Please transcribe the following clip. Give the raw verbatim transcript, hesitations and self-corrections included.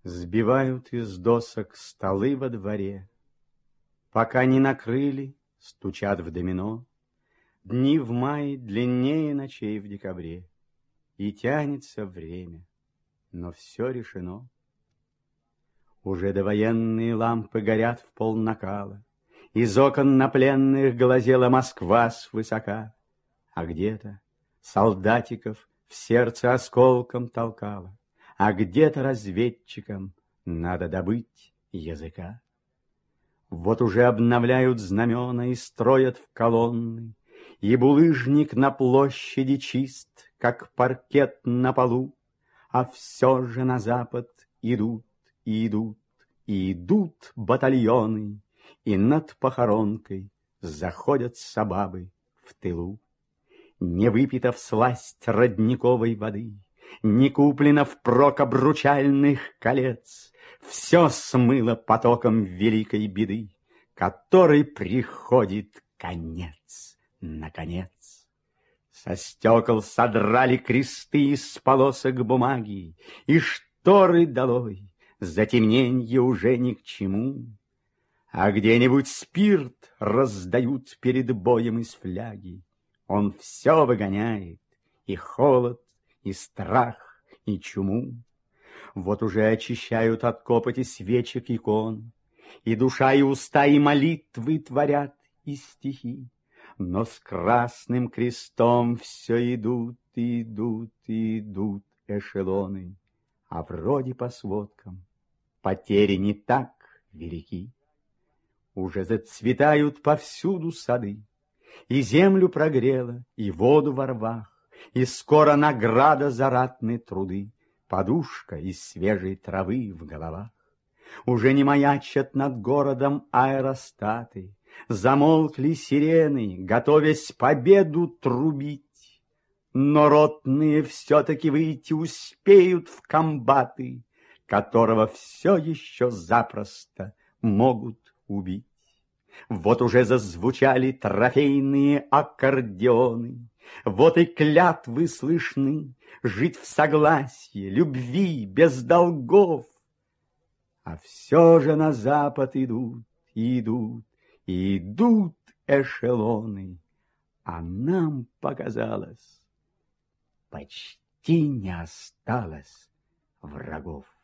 Сбивают из досок столы во дворе, пока не накрыли, стучат в домино. Дни в мае длиннее ночей в декабре, и тянется время, но все решено. Уже довоенные лампы горят в полнакала, из окон на пленных глазела Москва свысока, а где-то солдатиков в сердце осколком толкала, а где-то разведчикам надо добыть языка. Вот уже обновляют знамена и строят в колонны, и булыжник на площади чист, как паркет на полу, а все же на запад идут и идут, и идут батальоны, и над похоронкой заходят собабы в тылу. Не выпита всласть родниковой воды, не куплено впрок обручальных колец, все смыло потоком великой беды, которой приходит конец, наконец. Со стекол содрали кресты из полосок бумаги, и шторы долой, затемненье уже ни к чему. А где-нибудь спирт раздают перед боем из фляги. Он все выгоняет, и холод, и страх, и чуму. Вот уже очищают от копоти свечек икон, и душа, и уста, и молитвы творят, и стихи. Но с красным крестом все идут, и идут, и идут эшелоны, а вроде по сводкам потери не так велики. Уже зацветают повсюду сады, и землю прогрела, и воду во рвах, и скоро награда за ратные труды, подушка из свежей травы в головах. Уже не маячат над городом аэростаты, замолкли сирены, готовясь победу трубить. Но ротные все-таки выйти успеют в комбаты, которого все еще запросто могут убить. Вот уже зазвучали трофейные аккордеоны, вот и клятвы слышны жить в согласии, любви, без долгов. А все же на запад идут, идут, идут эшелоны, а нам показалось, почти не осталось врагов.